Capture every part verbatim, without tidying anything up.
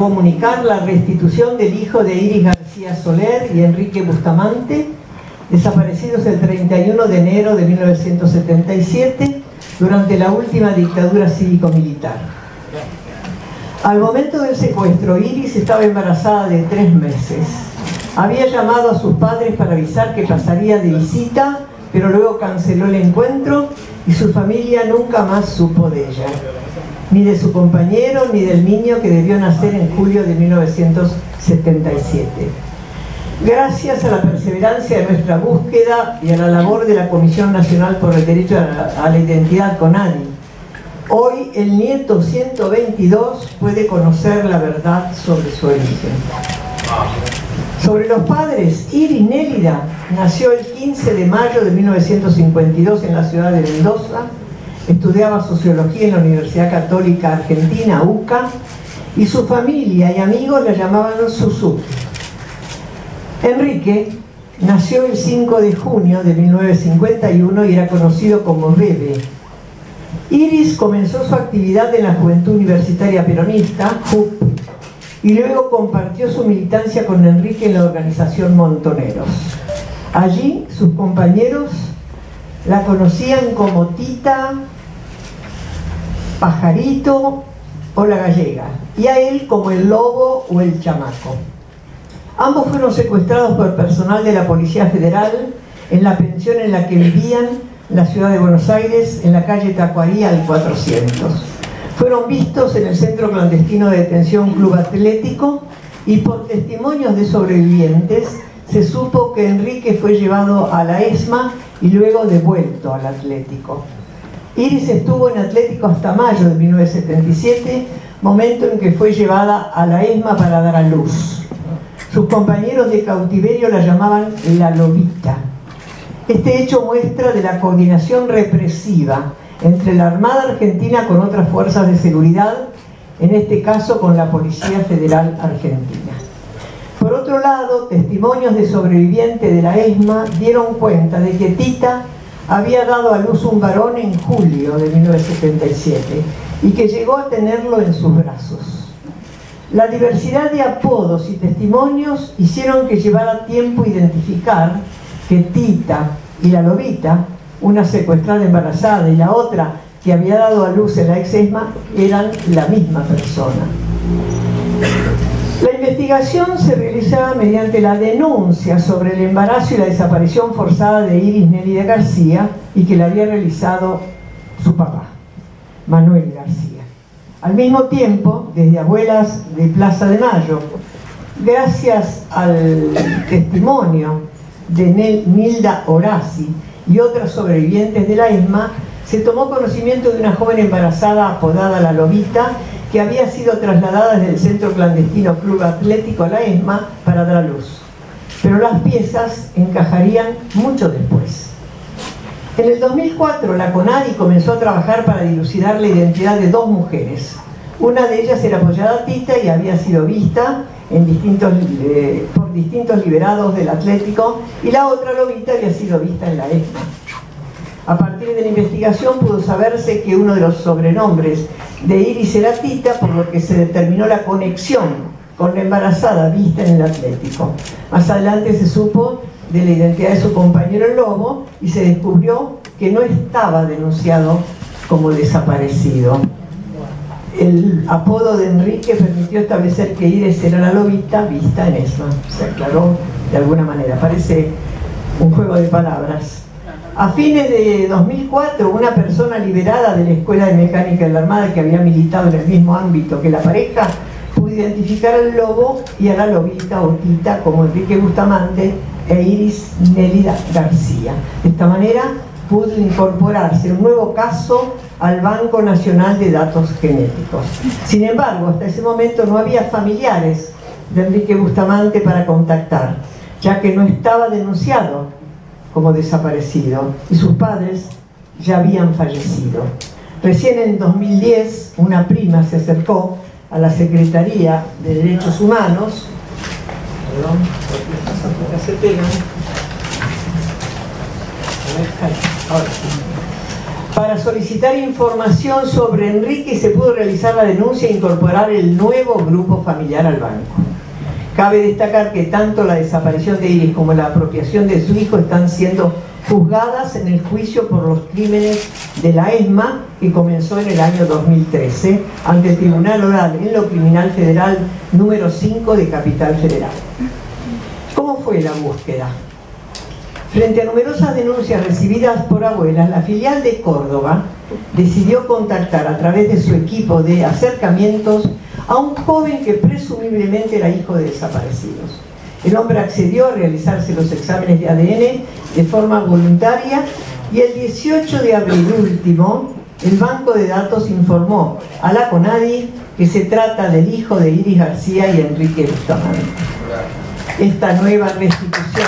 comunicar la restitución del hijo de Iris García Soler y Enrique Bustamante, desaparecidos el treinta y uno de enero de mil novecientos setenta y siete durante la última dictadura cívico-militar. Al momento del secuestro, Iris estaba embarazada de tres meses. Había llamado a sus padres para avisar que pasaría de visita, pero luego canceló el encuentro y su familia nunca más supo de ella, ni de su compañero, ni del niño que debió nacer en julio de mil novecientos setenta y siete. Gracias a la perseverancia de nuestra búsqueda y a la labor de la Comisión Nacional por el Derecho a la, a la Identidad, CONADI, hoy el nieto ciento veintidós puede conocer la verdad sobre su origen. Sobre los padres, Iris Nélida nació el quince de mayo de mil novecientos cincuenta y dos en la ciudad de Mendoza, estudiaba Sociología en la Universidad Católica Argentina, U C A, y su familia y amigos la llamaban Suzuki. Enrique nació el cinco de junio de mil novecientos cincuenta y uno y era conocido como Bebe. Iris comenzó su actividad en la Juventud Universitaria Peronista, J U P, y luego compartió su militancia con Enrique en la organización Montoneros. Allí sus compañeros la conocían como Tita, Pajarito o la Gallega, y a él como el Lobo o el Chamaco. Ambos fueron secuestrados por personal de la Policía Federal en la pensión en la que vivían en la ciudad de Buenos Aires, en la calle Tacuarí al cuatrocientos. Fueron vistos en el centro clandestino de detención Club Atlético y por testimonios de sobrevivientes se supo que Enrique fue llevado a la ESMA y luego devuelto al Atlético. Iris estuvo en Atlético hasta mayo de mil novecientos setenta y siete, momento en que fue llevada a la ESMA para dar a luz. Sus compañeros de cautiverio la llamaban la Lobita. Este hecho muestra de la coordinación represiva entre la Armada Argentina con otras fuerzas de seguridad, en este caso con la Policía Federal Argentina. Por otro lado, testimonios de sobrevivientes de la ESMA dieron cuenta de que Tita había dado a luz un varón en julio de mil novecientos setenta y siete y que llegó a tenerlo en sus brazos. La diversidad de apodos y testimonios hicieron que llevara tiempo identificar que Tita y la Lobita, una secuestrada embarazada y la otra que había dado a luz en la ex ESMA, eran la misma persona. La investigación se realizaba mediante la denuncia sobre el embarazo y la desaparición forzada de Iris Nélida García y que la había realizado su papá, Manuel García. Al mismo tiempo, desde Abuelas de Plaza de Mayo, gracias al testimonio de Nilda Horaci y otras sobrevivientes de la ESMA, se tomó conocimiento de una joven embarazada apodada La Lobita, que había sido trasladada desde el centro clandestino Club Atlético a la ESMA para dar a luz. Pero las piezas encajarían mucho después. En el dos mil cuatro, la CONADI comenzó a trabajar para dilucidar la identidad de dos mujeres. Una de ellas era apoyada Tita y había sido vista en distintos, eh, por distintos liberados del Atlético, y la otra Lobita había sido vista en la ESMA. A partir de la investigación pudo saberse que uno de los sobrenombres de Iris era Tita, por lo que se determinó la conexión con la embarazada vista en el Atlético. Más adelante se supo de la identidad de su compañero el Lobo y se descubrió que no estaba denunciado como desaparecido. El apodo de Enrique permitió establecer que Iris era la Lobita vista en ESMA. Se aclaró de alguna manera. Parece un juego de palabras. A fines de dos mil cuatro, una persona liberada de la Escuela de Mecánica de la Armada que había militado en el mismo ámbito que la pareja pudo identificar al Lobo y a la Lobita o Tita como Enrique Bustamante e Iris Nélida García. De esta manera pudo incorporarse un nuevo caso al Banco Nacional de Datos Genéticos. Sin embargo, hasta ese momento no había familiares de Enrique Bustamante para contactar, ya que no estaba denunciado como desaparecido y sus padres ya habían fallecido. Recién en dos mil diez una prima se acercó a la Secretaría de Derechos Humanos, perdón, porque estas cosas se pegan, ahora sí, Para solicitar información sobre Enrique se pudo realizar la denuncia e incorporar el nuevo grupo familiar al banco. Cabe destacar que tanto la desaparición de Iris como la apropiación de su hijo están siendo juzgadas en el juicio por los crímenes de la ESMA, que comenzó en el año dos mil trece ante el Tribunal Oral en lo Criminal Federal número cinco de Capital Federal. ¿Cómo fue la búsqueda? Frente a numerosas denuncias recibidas por abuelas, la filial de Córdoba decidió contactar a través de su equipo de acercamientos a un joven que presumiblemente era hijo de desaparecidos. El hombre accedió a realizarse los exámenes de A D N de forma voluntaria y el dieciocho de abril último, el Banco de Datos informó a la CONADI que se trata del hijo de Iris García y Enrique Bustamante. Esta nueva restitución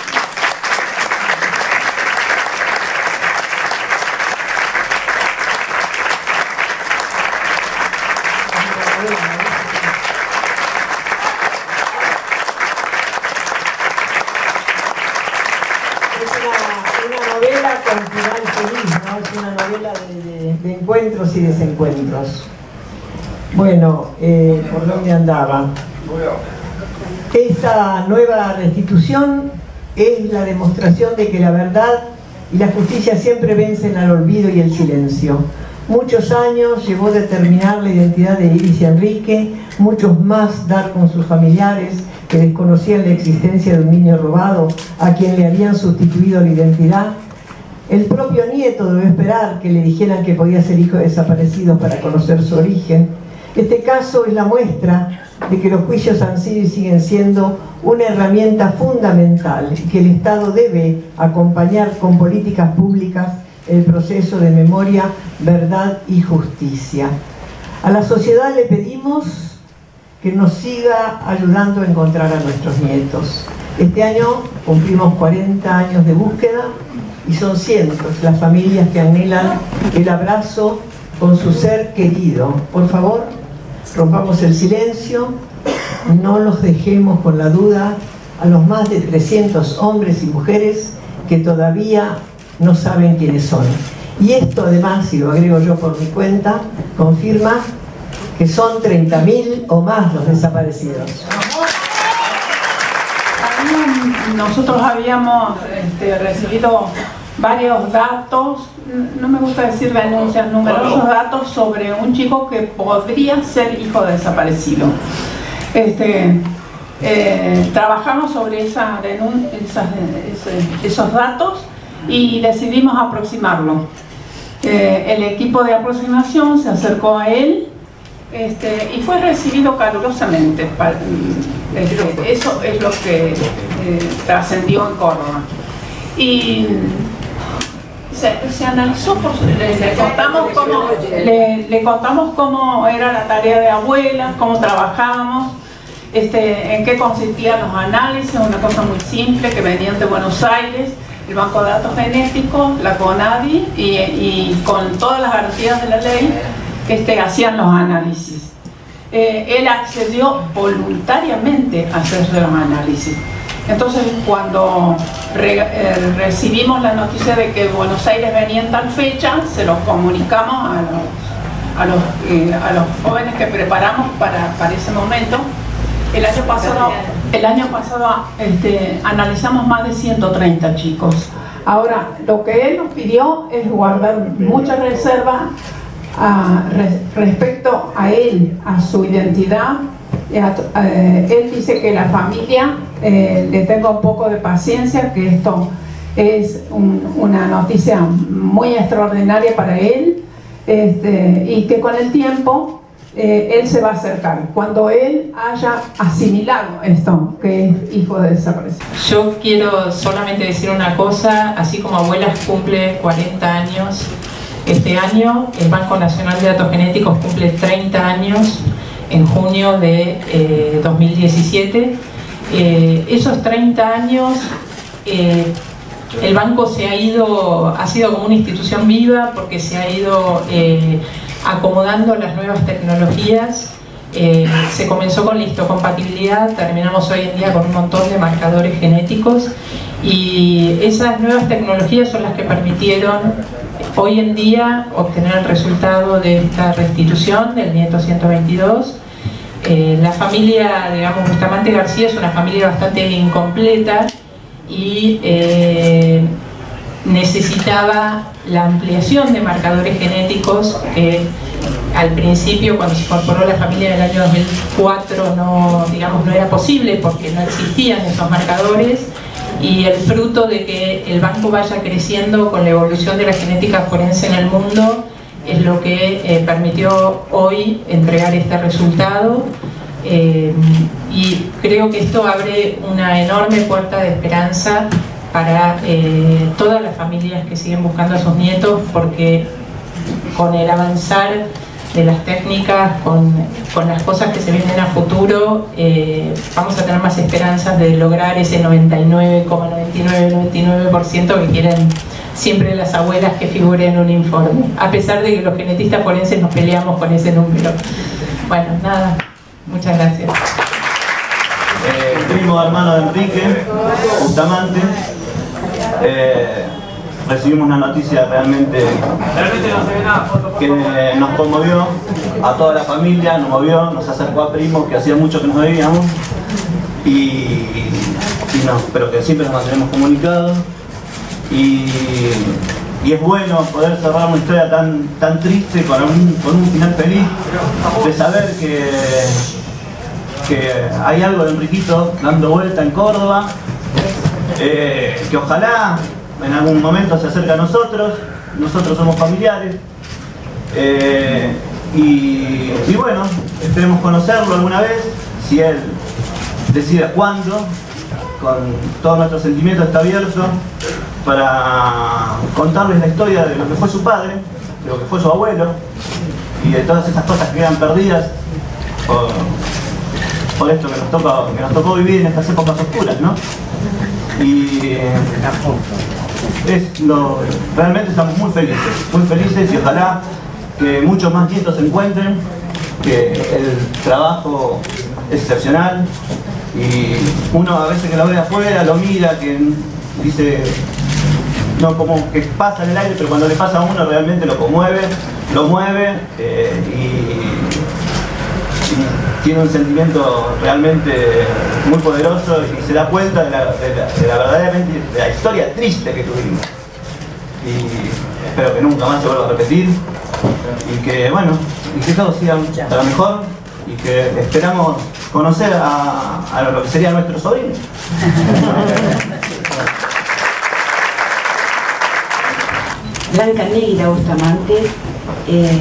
de encuentros y desencuentros. Bueno, eh, ¿por dónde andaba? Esta nueva restitución es la demostración de que la verdad y la justicia siempre vencen al olvido y el silencio. Muchos años llevó determinar la identidad de Iris y Enrique, muchos más dar con sus familiares que desconocían la existencia de un niño robado a quien le habían sustituido la identidad. El propio nieto debe esperar que le dijeran que podía ser hijo de desaparecidos para conocer su origen. Este caso es la muestra de que los juicios han sido y siguen siendo una herramienta fundamental y que el Estado debe acompañar con políticas públicas el proceso de memoria, verdad y justicia. A la sociedad le pedimos que nos siga ayudando a encontrar a nuestros nietos. Este año cumplimos cuarenta años de búsqueda y son cientos las familias que anhelan el abrazo con su ser querido. Por favor, rompamos el silencio, no los dejemos con la duda a los más de trescientos hombres y mujeres que todavía no saben quiénes son. Y esto además, y lo agrego yo por mi cuenta, confirma que son treinta mil o más los desaparecidos. Nosotros habíamos este, recibido varios datos, no me gusta decir denuncias, numerosos datos sobre un chico que podría ser hijo de desaparecido. Este, eh, trabajamos sobre esa esas, ese, esos datos y decidimos aproximarlo. Eh, el equipo de aproximación se acercó a él este, y fue recibido calurosamente. Este, eso es lo que eh, trascendió en Córdoba. Y se, se analizó, por, le, le, contamos cómo, le, le contamos cómo era la tarea de abuela, cómo trabajábamos, este, en qué consistían los análisis, una cosa muy simple que venían de Buenos Aires, el Banco de Datos Genéticos, la CONADI, y, y con todas las garantías de la ley este, hacían los análisis. Eh, él accedió voluntariamente a hacer los análisis. Entonces, cuando re, eh, recibimos la noticia de que Buenos Aires venía en tal fecha, se los comunicamos a los, a los, eh, a los jóvenes que preparamos para, para ese momento. El año pasado, el año pasado este, analizamos más de ciento treinta chicos. Ahora, lo que él nos pidió es guardar mucha reserva a, re, respecto a él, a su identidad. Eh, él dice que la familia eh, le tenga un poco de paciencia, que esto es un, una noticia muy extraordinaria para él, este, y que con el tiempo eh, él se va a acercar cuando él haya asimilado esto, que es hijo de desaparecido. Yo quiero solamente decir una cosa, así como Abuelas cumple cuarenta años este año, el Banco Nacional de Datos Genéticos cumple treinta años en junio de eh, dos mil diecisiete. Eh, esos treinta años eh, el banco se ha ido, ha sido como una institución viva porque se ha ido eh, acomodando las nuevas tecnologías. Eh, se comenzó con la histocompatibilidad, terminamos hoy en día con un montón de marcadores genéticos y esas nuevas tecnologías son las que permitieron hoy en día obtener el resultado de esta restitución del nieto ciento veintidós. Eh, la familia, digamos, Bustamante García es una familia bastante incompleta y eh, necesitaba la ampliación de marcadores genéticos que al principio, cuando se incorporó la familia en el año dos mil cuatro, no, digamos, no era posible porque no existían esos marcadores, y el fruto de que el banco vaya creciendo con la evolución de la genética forense en el mundo es lo que eh, permitió hoy entregar este resultado. Eh, y creo que esto abre una enorme puerta de esperanza para eh, todas las familias que siguen buscando a sus nietos, porque con el avanzar de las técnicas, con, con las cosas que se vienen a futuro, eh, vamos a tener más esperanzas de lograr ese noventa y nueve coma noventa y nueve noventa y nueve por ciento que quieren siempre las abuelas que figure en un informe, a pesar de que los genetistas forenses nos peleamos con ese número. Bueno, nada, muchas gracias. Eh, primo hermano de Enrique Bustamante. Eh, recibimos una noticia realmente que nos conmovió a toda la familia, nos movió, nos acercó a primos que hacía mucho que nos veíamos y, y no, pero que siempre nos mantenemos comunicados. Y, y es bueno poder cerrar una historia tan, tan triste con un, con un final feliz, de saber que, que hay algo de Enriquito dando vuelta en Córdoba, eh, que ojalá en algún momento se acerque a nosotros. Nosotros somos familiares, eh, y, y bueno, esperemos conocerlo alguna vez, si él decide cuándo. Con todo nuestro sentimiento está abierto para contarles la historia de lo que fue su padre, de lo que fue su abuelo y de todas esas cosas que quedan perdidas por, por esto que nos, toca, que nos tocó vivir en estas épocas oscuras, ¿no? Y es lo, realmente estamos muy felices, muy felices, y ojalá que muchos más nietos se encuentren, que el trabajo es excepcional. Y uno a veces que lo ve de afuera, lo mira, que dice, no, como que pasa en el aire, pero cuando le pasa a uno realmente lo conmueve, lo mueve, eh, y, y tiene un sentimiento realmente muy poderoso, y se da cuenta de la, de la, de la verdaderamente de la historia triste que tuvimos. Y espero que nunca más se vuelva a repetir, y que bueno, y que todos sigan para mejor, y que esperamos conocer a, a lo que sería nuestro sobrino. Blanca Negra Bustamante, eh,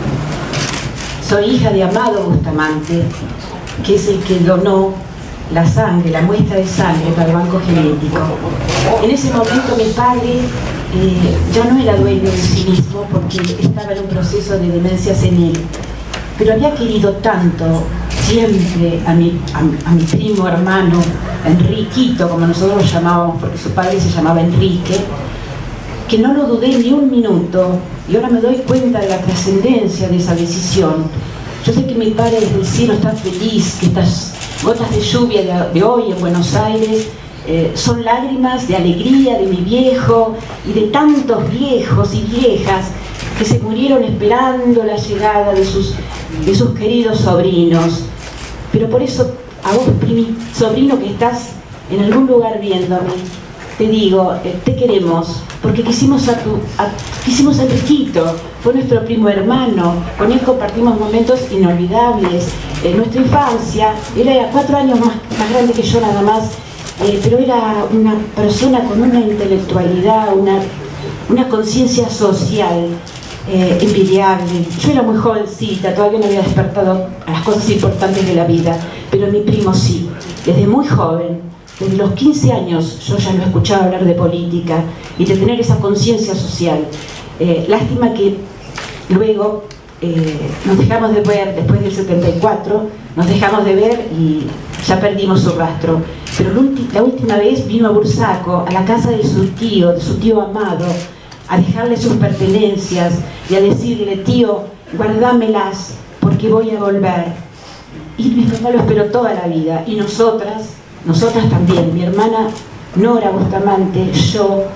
soy hija de Amado Bustamante, que es el que donó la sangre, la muestra de sangre para el banco genético. En ese momento mi padre eh, ya no era dueño de sí mismo porque estaba en un proceso de demencia senil, pero había querido tanto siempre a mi, a, a mi primo hermano Enriquito, como nosotros lo llamábamos, porque su padre se llamaba Enrique, que no lo dudé ni un minuto, y ahora me doy cuenta de la trascendencia de esa decisión. Yo sé que mi padre desde el cielo está feliz, que estas gotas de lluvia de, de hoy en Buenos Aires eh, son lágrimas de alegría de mi viejo y de tantos viejos y viejas que se murieron esperando la llegada de sus, de sus queridos sobrinos. Pero por eso, a vos, primi, sobrino, que estás en algún lugar viéndome, te digo, eh, te queremos, porque quisimos a tu, a, quisimos a Enriquito, fue nuestro primo hermano, con él compartimos momentos inolvidables. En nuestra infancia, él era cuatro años más, más grande que yo nada más, eh, pero era una persona con una intelectualidad, una, una conciencia social, Eh, envidiable. Yo era muy jovencita, todavía no había despertado a las cosas importantes de la vida, pero mi primo sí, desde muy joven, desde los quince años yo ya lo escuchaba hablar de política y de tener esa conciencia social. Eh, lástima que luego eh, nos dejamos de ver, después del setenta y cuatro, nos dejamos de ver y ya perdimos su rastro. Pero la última vez vino a Bursaco, a la casa de su tío, de su tío Amado, a dejarle sus pertenencias y a decirle, tío, guardámelas porque voy a volver. Y mi papá lo esperó toda la vida, y nosotras, nosotras también, mi hermana Nora Bustamante, yo,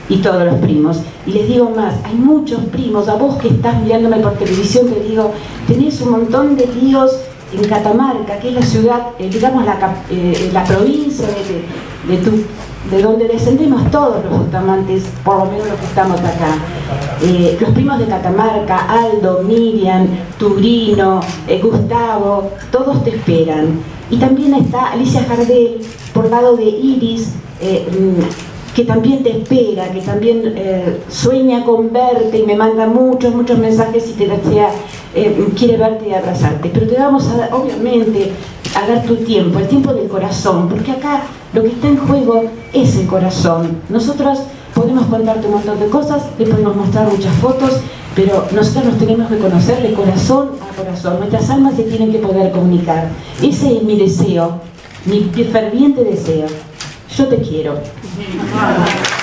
y todos los primos. Y les digo más, hay muchos primos, a vos que estás mirándome por televisión, te digo, tenés un montón de tíos en Catamarca, que es la ciudad, eh, digamos la, eh, la provincia de, de, tu, de donde descendemos todos los Bustamantes, por lo menos los que estamos acá. Eh, los primos de Catamarca, Aldo, Miriam, Tubrino, eh, Gustavo, todos te esperan. Y también está Alicia Jardel, por lado de Iris, eh, que también te espera, que también eh, sueña con verte y me manda muchos, muchos mensajes y te desea, eh, quiere verte y abrazarte. Pero te vamos a dar, obviamente, a dar tu tiempo, el tiempo del corazón, porque acá lo que está en juego es el corazón. Nosotros podemos contarte un montón de cosas, le podemos mostrar muchas fotos, pero nosotros nos tenemos que conocer de corazón a corazón. Nuestras almas se tienen que poder comunicar. Ese es mi deseo, mi ferviente deseo. Yo te quiero.